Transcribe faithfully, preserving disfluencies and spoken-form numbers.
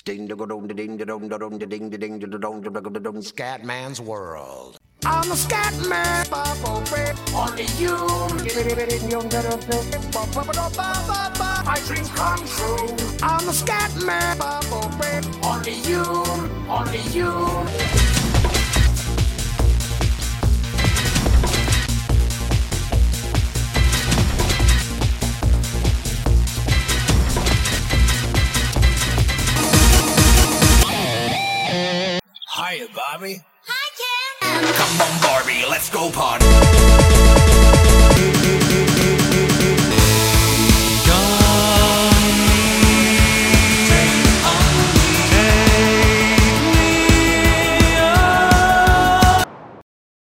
Scatman's World. I'm a scat man, only you. My dreams come true. I'm a scat man, only you, only you. Hiya, Bobby. Hi, Ken. Come on, Barbie, let's go party.